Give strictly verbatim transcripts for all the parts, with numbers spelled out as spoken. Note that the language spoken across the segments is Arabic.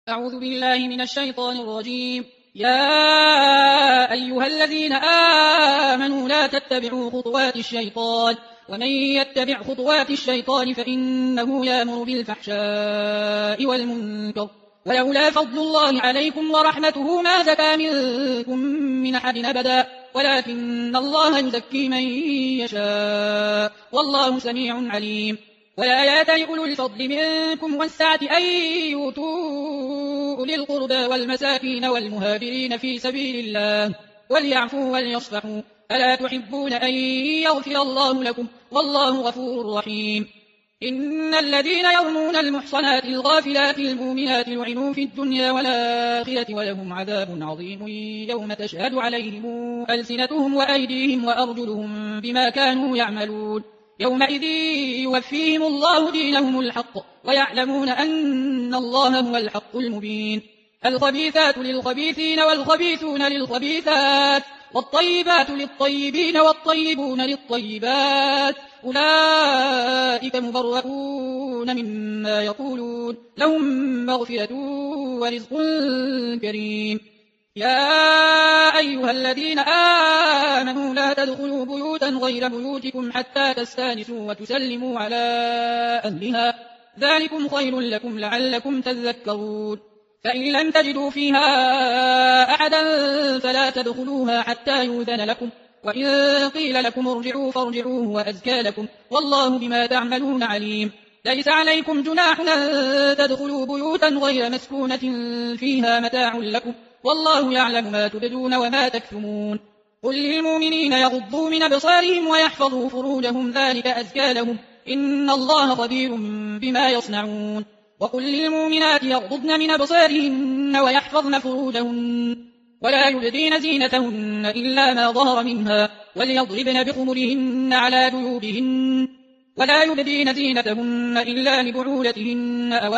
أعوذ بالله من الشيطان الرجيم. يا أيها الذين آمنوا لا تتبعوا خطوات الشيطان، ومن يتبع خطوات الشيطان فإنه يأمر بالفحشاء والمنكر، ولولا فضل الله عليكم ورحمته ما زكى منكم من أحد أبدا، ولكن الله يزكي من يشاء، والله سميع عليم. ولا يأتل أولو الفضل منكم والسعة أن يؤتوا أولي القربى والمساكين والمهاجرين في سبيل الله وليعفوا وليصفحوا، ألا تحبون أن يغفر الله لكم والله غفور رحيم. إن الذين يرمون المحصنات الغافلات المؤمنات لعنوا في الدنيا والآخرة ولهم عذاب عظيم يوم تشهد عليهم ألسنتهم وأيديهم وأرجلهم بما كانوا يعملون، يومئذ يوفيهم الله دينهم الحق ويعلمون أن الله هو الحق المبين. الخبيثات للخبيثين والخبيثون للخبيثات والطيبات للطيبين والطيبون للطيبات، أولئك مبرؤون مما يقولون، لهم مغفرة ورزق كريم. يا أيها الذين آمنوا لا تدخلوا بيوتا غير بيوتكم حتى تستانسوا وتسلموا على أهلها، ذلكم خير لكم لعلكم تذكرون. فإن لم تجدوا فيها أحدا فلا تدخلوها حتى يؤذن لكم، وإن قيل لكم ارجعوا فارجعوا هو أزكى لكم، والله بما تعملون عليم. ليس عليكم جناح أن تدخلوا بيوتا غير مسكونة فيها متاع لكم، والله يعلم ما تبدون وما تكتمون. قل للمؤمنين يغضوا من أبصارهم ويحفظوا فروجهم ذلك أزكى لهم، إن الله خبير بما يصنعون. وقل للمؤمنات يغضضن من أبصارهن ويحفظن فروجهن ولا يبدين زينتهن إلا ما ظهر منها، وليضربن بخمرهن على جيوبهن ولا يبدين زينتهن إلا لبعولتهن أو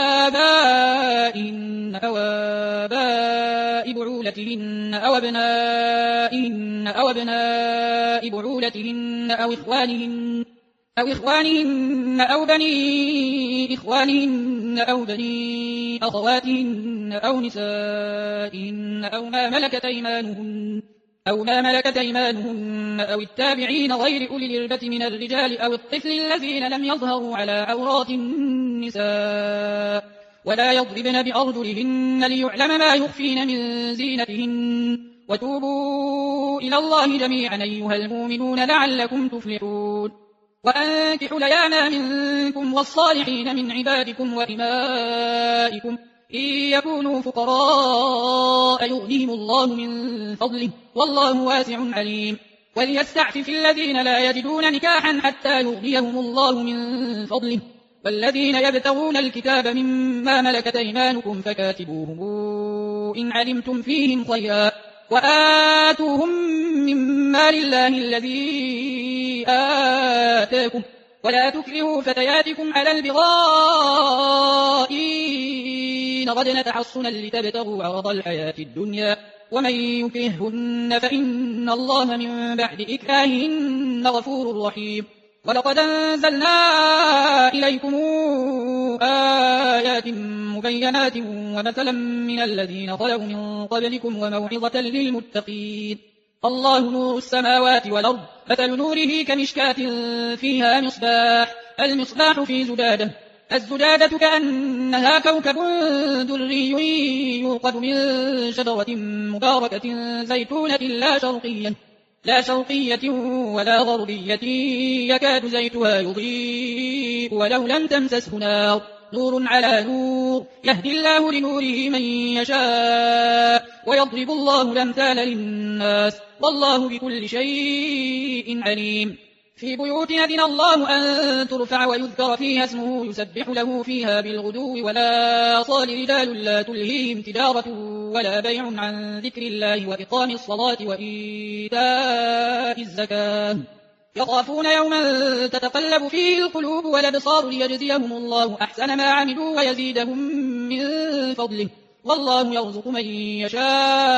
آبائهن أو آباء بعولتهن أو أبنائهن أو أبناء بعولتهن أو إخوانهن أو إخوانهن أو بني إخوانهن أو بني أخواتهن أو نسائهن أو ما ملكت أيمانهن أو ما ملكت أيمانهن أو التابعين غير أولي الإربة من الرجال أو الطفل الذين لم يظهروا على عورات النساء، ولا يضربن بأرجلهن ليعلم ما يخفين من زينتهن، وتوبوا إلى الله جميعا أيها المؤمنون لعلكم تفلحون. وأنكحوا الأيام منكم والصالحين من عبادكم وإمائكم إن يكونوا فقراء يغنيهم الله من فضله، والله واسع عليم. وليستعفف الذين لا يجدون نكاحا حتى يغنيهم الله من فضله، والذين يبتغون الكتاب مما ملكت أيمانكم فكاتبوهم إن علمتم فيهم خيرا، وآتوهم مما لله الذي آتاكم، ولا تكرهوا فتياتكم على البغاء إن ردنا تحصنا لتبتغوا عرض الحياة الدنيا، ومن يكرههن فإن الله من بعد إكراههن غفور رحيم. ولقد أنزلنا إليكم آيات مبينات ومثلا من الذين خلوا من قبلكم وموعظة للمتقين. الله نور السماوات والأرض، مثل نوره كمشكاة فيها مصباح، المصباح في زجاجة، الزجاجة كأنها كوكب دري يوقد من شجرة مباركة زيتونة لا شرقية لا شرقية ولا غربية يكاد زيتها يضيء ولو لم تمسسه نار، نور على نور، يهدي الله لنوره من يشاء ويضرب الله الأمثال للناس، والله بكل شيء عليم. في بيوت أذن الله أن ترفع ويذكر فيها اسمه يسبح له فيها بالغدو ولا صال رجال لا تلهيهم تجارة ولا بيع عن ذكر الله وإقام الصلاة وإيتاء الزكاة، يخافون يوما تتقلب فيه القلوب والأبصار ليجزيهم الله أحسن ما عملوا ويزيدهم من فضله، والله يرزق من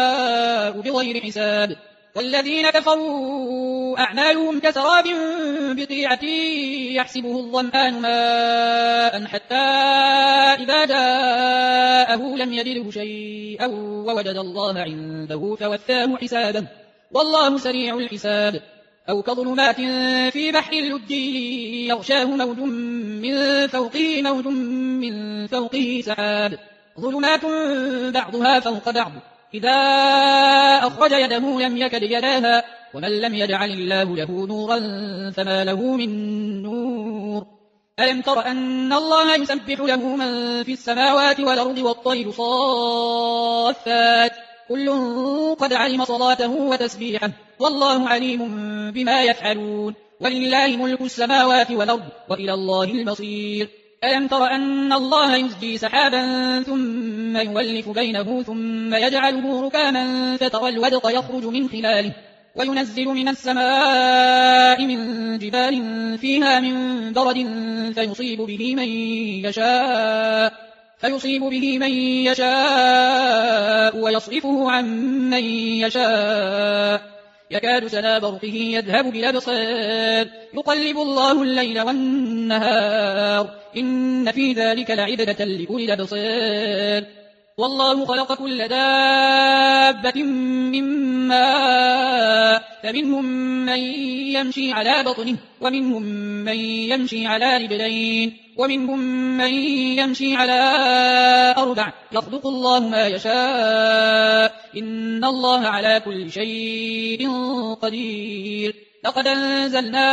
يشاء بغير حساب. والذين كفروا أعمالهم كسراب بقيعة يحسبه الظمآن ماء حتى إذا جاءه لم يجده شيئا ووجد الله عنده فوفاه حسابه والله سريع الحساب أو كظلمات في بحر اللج يغشاه موج من فوقه موج من فوقه سحاب ظلمات بعضها فوق بعض إذا أخرج يده لم يكد يراها ومن لم يجعل الله له نورا فما له من نور ألم تر أن الله يسبح له من في السماوات والأرض والطير صافات كل قد علم صلاته وتسبيحه والله عليم بما يفعلون ولله ملك السماوات والأرض وإلى الله المصير ألم تر أن الله يزجي سحابا ثم يولف بينه ثم يجعله ركاما فترى الودق يخرج من خلاله وينزل من السماء من جبال فيها من برد فيصيب به من يشاء فيصيب به من يشاء ويصرفه عن من يشاء يكاد سنا برقه يذهب بالأبصار يقلب الله الليل والنهار إن في ذلك لعبرة لأولي الأبصار والله خلق كل دابة من ماء فمنهم من يمشي على بطنه ومنهم من يمشي على رجلين ومنهم من يمشي على أربع يخلق الله ما يشاء إن الله على كل شيء قدير لقد أنزلنا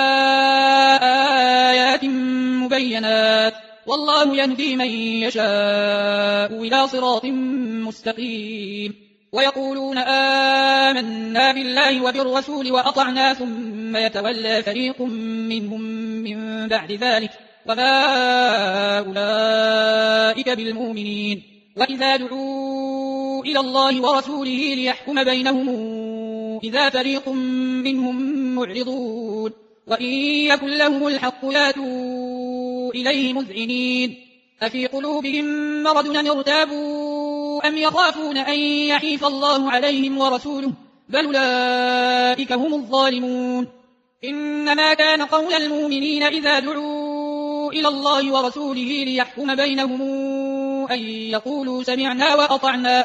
آيات مبينات والله يهدي من يشاء إلى صراط مستقيم ويقولون آمنا بالله وبالرسول وأطعنا ثم يتولى فريق منهم من بعد ذلك وما أولئك بالمؤمنين وإذا دعوا إلى الله ورسوله ليحكم بينهم إذا فريق منهم معرضون وإن يكن لهم الحق ياتوا إليه مذعنين أفي قلوبهم مرض أم ارتابوا أم يخافون أن يحيف الله عليهم ورسوله بل أولئك هم الظالمون إنما كان قول المؤمنين إذا دعوا إلى الله ورسوله ليحكم بينهم أن يقولوا سمعنا وأطعنا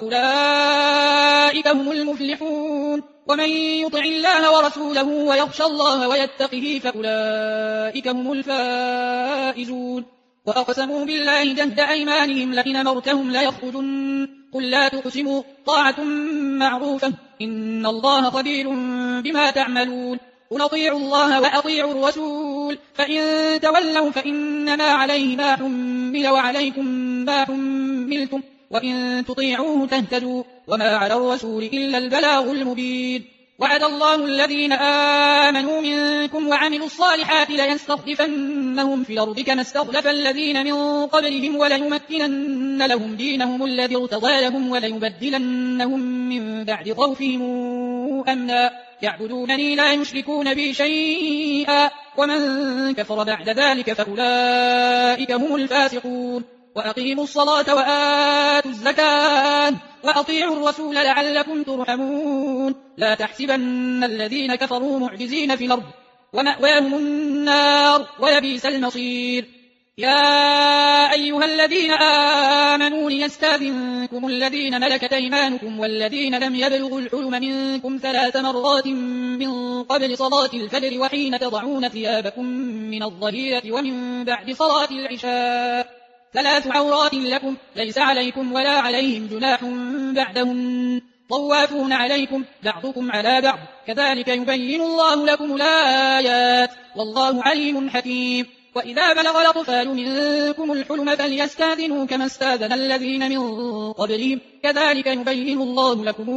وأولئك هم المفلحون ومن يطع الله ورسوله ويخشى الله ويتقه فأولئك هم الفائزون وأقسموا بالله جهد أيمانهم لئن أمرتهم ليخرجن قل لا تقسموا طاعة معروفة إن الله خبير بما تعملون قل أطيعوا الله وأطيعوا الرسول فإن تولوا فإنما عليه ما حمل وعليكم ما حملتم وإن تطيعوه تهتدوا وما على الرسول إلا البلاغ المبين وعد الله الذين آمنوا منكم وعملوا الصالحات ليستخلفنهم في الأرض كما استخلف الذين من قبلهم وليمكنن لهم دينهم الذي ارتضى لهم وليبدلنهم من بعد خوفهم أمنا يعبدونني لا يشركون بي شيئا ومن كفر بعد ذلك فأولئك هم الفاسقون وأقيموا الصلاة وآتوا الزكاة وأطيعوا الرسول لعلكم ترحمون لا تحسبن الذين كفروا معجزين في الأرض ومأواهم النار ولبئس المصير يا أيها الذين آمنوا ليستأذنكم الذين ملكت أيمانكم والذين لم يبلغوا الحلم منكم ثلاث مرات من قبل صلاة الفجر وحين تضعون ثيابكم من الظهيرة ومن بعد صلاة العشاء ثلاث عورات لكم ليس عليكم ولا عليهم جناح بعدهم طوافون عليكم بعضكم على بعض كذلك يبين الله لكم الآيات والله عليم حكيم وإذا بلغ الأطفال منكم الحلم فليستأذنوا كما استأذن الذين من قبلهم كذلك يبين الله لكم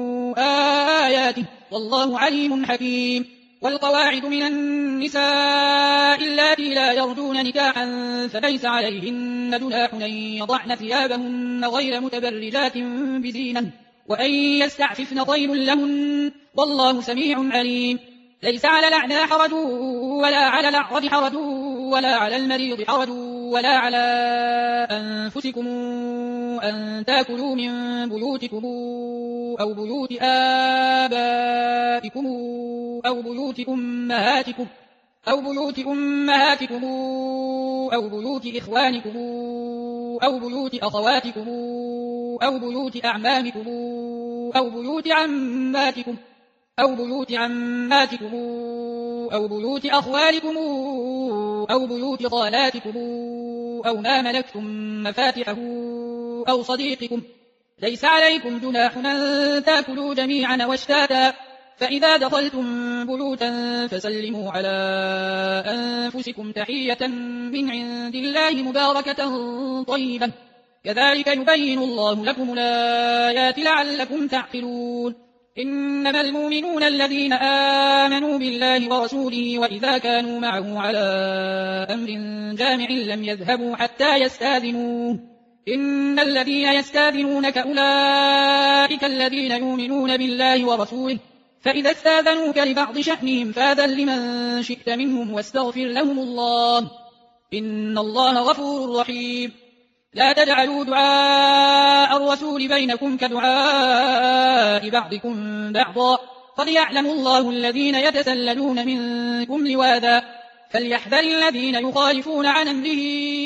آياته والله عليم حكيم والقواعد من النساء اللاتي لا يرجون نكاحا فليس عليهن جناح أن يضعن ثيابهن غير متبرجات بزينة وأن يستعففن خير لهن والله سميع عليم ليس على الأعمى حرج ولا على الأعرج حرج ولا على المريض حرج ولا على أنفسكم أن تأكلوا من بيوتكم أو بيوت آبائكم أو بيوت أمهاتكم أو بيوت أمهاتكم أو بيوت إخوانكم أو بيوت أخواتكم أو بيوت أعمامكم أو بيوت عماتكم أو بيوت عماتكم أو بيوت أخوالكم أو بيوت خالاتكم أو ما ملكتم مفاتحه أو صديقكم. ليس عليكم جناح أن تأكلوا جميعا واشتاتا، فإذا دخلتم بيوتا فسلموا على أنفسكم تحية من عند الله مباركة طيبة، كذلك يبين الله لكم الآيات لعلكم تعقلون. إنما المؤمنون الذين آمنوا بالله ورسوله وإذا كانوا معه على أمر جامع لم يذهبوا حتى يستاذنوه. إن الذين يستاذنونك أولئك الذين يؤمنون بالله ورسوله، فإذا استاذنوك لبعض شأنهم فاذن لمن شئت منهم واستغفر لهم الله، إن الله غفور رحيم. لا تجعلوا دعاء الرسول بينكم كدعاء بعضكم بعضا، قد يعلم الله الذين يتسللون منكم لواذا، فليحذر الذين يخالفون عن أمره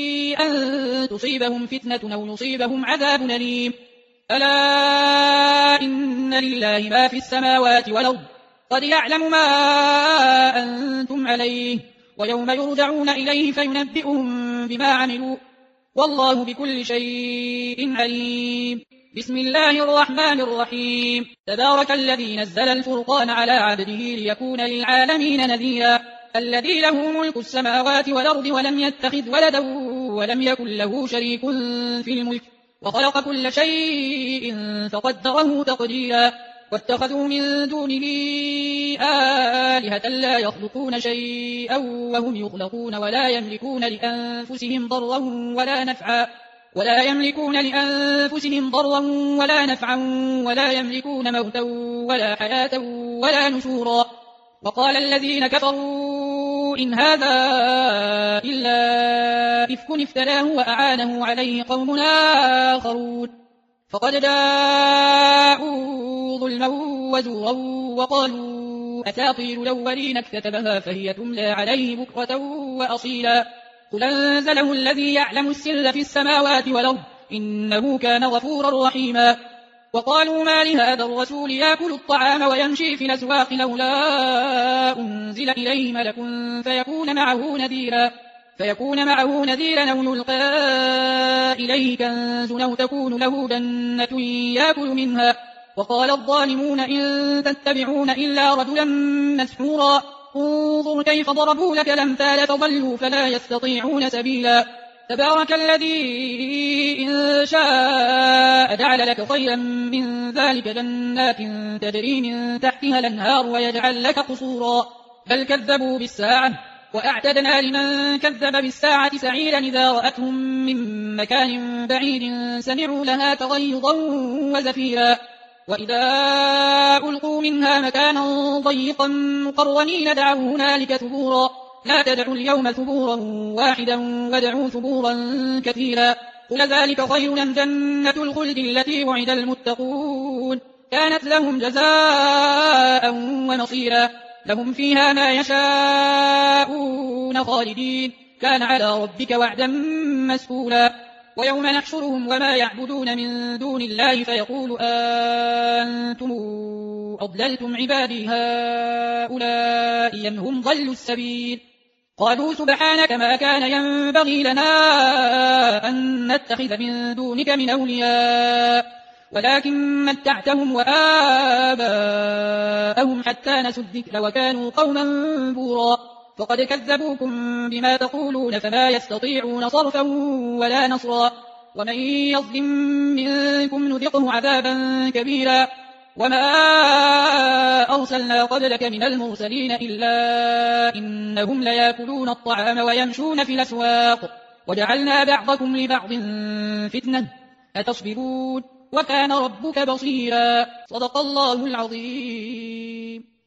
أن تصيبهم فتنة أو يصيبهم عذاب أليم. ألا إن لله ما في السماوات والأرض، قد يعلم ما أنتم عليه، ويوم يرجعون إليه فينبئهم بما عملوا، والله بكل شيء عليم. بسم الله الرحمن الرحيم. تبارك الذي نزل الفرقان على عبده ليكون للعالمين نذيرا، الذي له ملك السماوات والأرض ولم يتخذ ولدا ولم يكن له شريك في الملك، وخلق كل شيء فقدره تقديرا. واتخذوا من دونه آلهة لا يخلقون شيئا وهم يخلقون ولا يملكون لأنفسهم ضرا ولا نفعا ولا يملكون لأنفسهم ضرا ولا نفعا ولا يملكون موتا ولا حياة ولا نشورا. وقال الذين كفروا إن هذا إلا إفك افتراه وأعانه عليه قوم آخرون، فقد جاءوا ظلما وزورا وقالوا أساطير الأولين اكتتبها فهي تملى عليه بكرة وأصيلا. قل أنزله الذي يعلم السر في السماوات والأرض إنه كان غفورا رحيما. وقالوا ما لهذا الرسول يأكل الطعام ويمشي في الأسواق لولا أنزل إليه ملك فيكون معه نذيرا فيكون معه نذيرا أو يلقى إليه كنز أو تكون له جنة يأكل منها. وقال الظالمون إن تتبعون إلا رجلا مسحورا، انظر كيف ضربوا لك الأمثال فضلوا فلا يستطيعون سبيلا. تبارك الذي إن شاء جعل لك خيرا من ذلك جنات تجري من تحتها الأنهار ويجعل لك قصورا، بل كذبوا بالساعة وأعتدنا لمن كذب بالساعة سعيرا إذا رأتهم من مكان بعيد سمعوا لها تغيظا وزفيرا. وإذا ألقوا منها مكانا ضيقا مقرنين دعوا هنالك ثبورا، لا تدعوا اليوم ثبورا واحدا وادعوا ثبورا كثيرا. قل ذلك خير أم جنة الخلد التي وعد المتقون، كانت لهم جزاء ومصيرا، لهم فيها ما يشاءون خالدين، كان على ربك وعدا مسئولا. ويوم نحشرهم وما يعبدون من دون الله فيقول أنتم أضللتم عبادي هؤلاء أم هم ضلوا السبيل، قالوا سبحانك ما كان ينبغي لنا أن نتخذ من دونك من أولياء ولكن متعتهم وآباءهم حتى نسوا الذكر وكانوا قوما بورا. فقد كذبوكم بما تقولون فما يستطيعون صرفا ولا نصرا، ومن يظلم منكم نذقه عذابا كبيرا. وما أرسلنا قبلك من المرسلين إلا إنهم ليأكلون الطعام ويمشون في الأسواق، وجعلنا بعضكم لبعض فتنة أتصبرون، وكان ربك بصيرا. صدق الله العظيم.